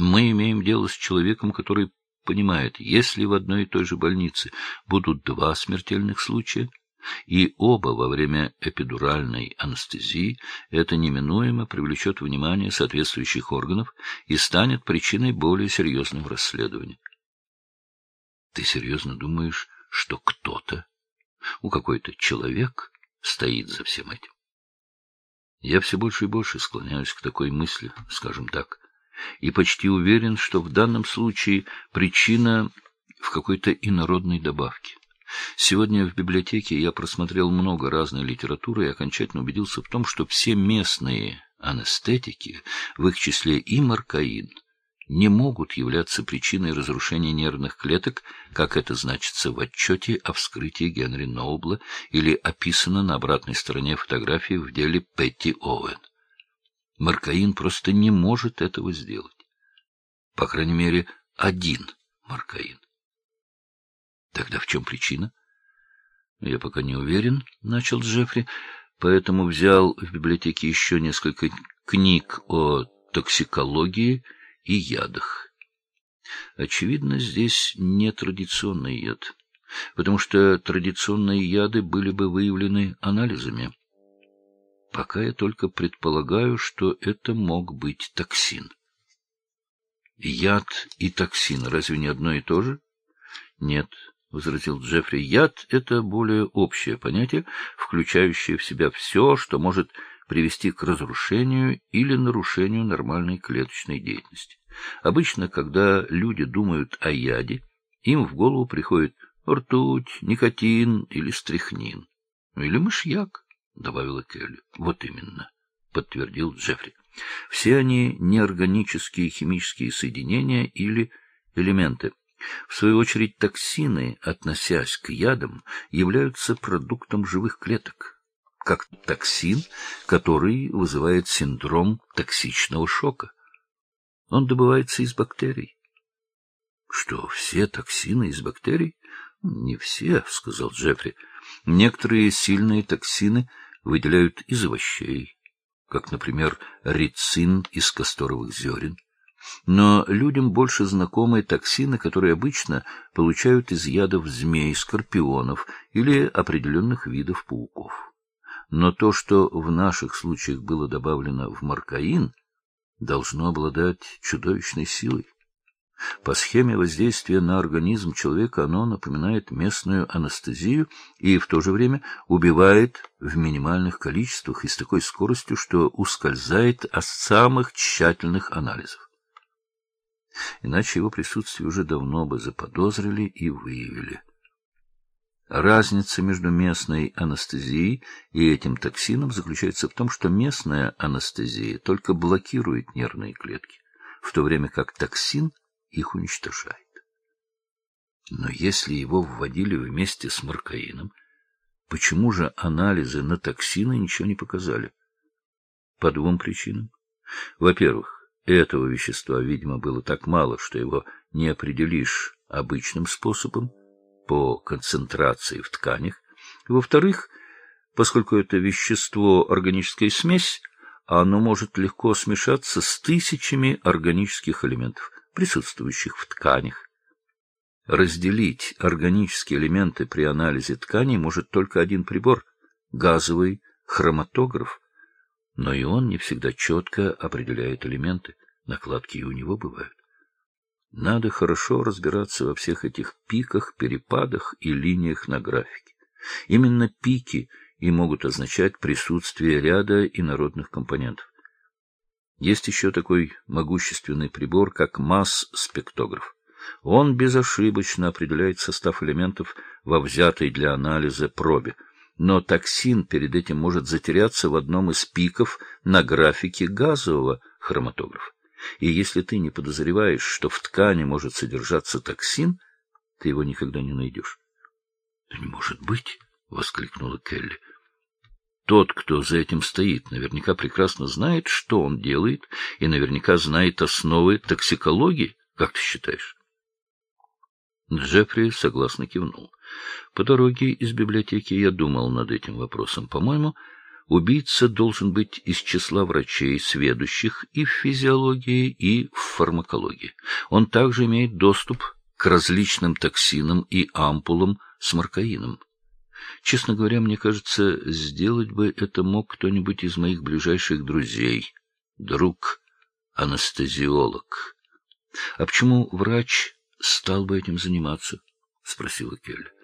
Мы имеем дело с человеком, который понимает, если в одной и той же больнице будут два смертельных случая, и оба во время эпидуральной анестезии, это неминуемо привлечет внимание соответствующих органов и станет причиной более серьезного расследования. Ты серьезно думаешь, что кто-то, какой-то человек стоит за всем этим? Я все больше и больше склоняюсь к такой мысли, скажем так, и почти уверен, что в данном случае причина в какой-то инородной добавке. Сегодня в библиотеке я просмотрел много разной литературы и окончательно убедился в том, что все местные анестетики, в их числе и моркаин, не могут являться причиной разрушения нервных клеток, как это значится в отчете о вскрытии Генри Ноубла или описано на обратной стороне фотографии в деле Петти Оуэн. Моркаин просто не может этого сделать. По крайней мере, один моркаин. Тогда в чем причина? Я пока не уверен, — начал Джеффри, поэтому взял в библиотеке еще несколько книг о токсикологии и ядах. Очевидно, здесь не традиционный яд, потому что традиционные яды были бы выявлены анализами. Пока я только предполагаю, что это мог быть токсин. Яд и токсин разве не одно и то же? Нет, — возразил Джеффри, — яд — это более общее понятие, включающее в себя все, что может привести к разрушению или нарушению нормальной клеточной деятельности. Обычно, когда люди думают о яде, им в голову приходит ртуть, никотин или стрихнин. Или мышьяк, — добавила Келли. — Вот именно, — подтвердил Джеффри. Все они неорганические химические соединения или элементы. В свою очередь, токсины, относясь к ядам, являются продуктом живых клеток, как токсин, который вызывает синдром токсичного шока. Он добывается из бактерий. — Что, все токсины из бактерий? — Не все, — сказал Джеффри. Некоторые сильные токсины выделяют из овощей, как, например, рицин из касторовых зерен. Но людям больше знакомы токсины, которые обычно получают из ядов змей, скорпионов или определенных видов пауков. Но то, что в наших случаях было добавлено в моркаин, должно обладать чудовищной силой. По схеме воздействия на организм человека оно напоминает местную анестезию и в то же время убивает в минимальных количествах и с такой скоростью, что ускользает от самых тщательных анализов. Иначе его присутствие уже давно бы заподозрили и выявили. Разница между местной анестезией и этим токсином заключается в том, что местная анестезия только блокирует нервные клетки, в то время как токсин их уничтожает. Но если его вводили вместе с моркаином, почему же анализы на токсины ничего не показали? По двум причинам. Во-первых, этого вещества, видимо, было так мало, что его не определишь обычным способом по концентрации в тканях. Во-вторых, поскольку это вещество — органическая смесь, оно может легко смешаться с тысячами органических элементов, присутствующих в тканях. Разделить органические элементы при анализе тканей может только один прибор — газовый хроматограф. Но и он не всегда четко определяет элементы, накладки и у него бывают. Надо хорошо разбираться во всех этих пиках, перепадах и линиях на графике. Именно пики и могут означать присутствие ряда инородных компонентов. Есть еще такой могущественный прибор, как масс-спектограф. Он безошибочно определяет состав элементов во взятой для анализа пробе. Но токсин перед этим может затеряться в одном из пиков на графике газового хроматографа. И если ты не подозреваешь, что в ткани может содержаться токсин, ты его никогда не найдешь. — Да не может быть! — воскликнула Келли. — Тот, кто за этим стоит, наверняка прекрасно знает, что он делает, и наверняка знает основы токсикологии. Как ты считаешь? Джеффри согласно кивнул. По дороге из библиотеки я думал над этим вопросом. По-моему, Убийца должен быть из числа врачей, сведущих и в физиологии, и в фармакологии. Он также имеет доступ к различным токсинам и ампулам с маркаином. Честно говоря, мне кажется, сделать бы это мог кто-нибудь из моих ближайших друзей. Друг-анестезиолог. — А почему врач стал бы этим заниматься? — спросила Келли.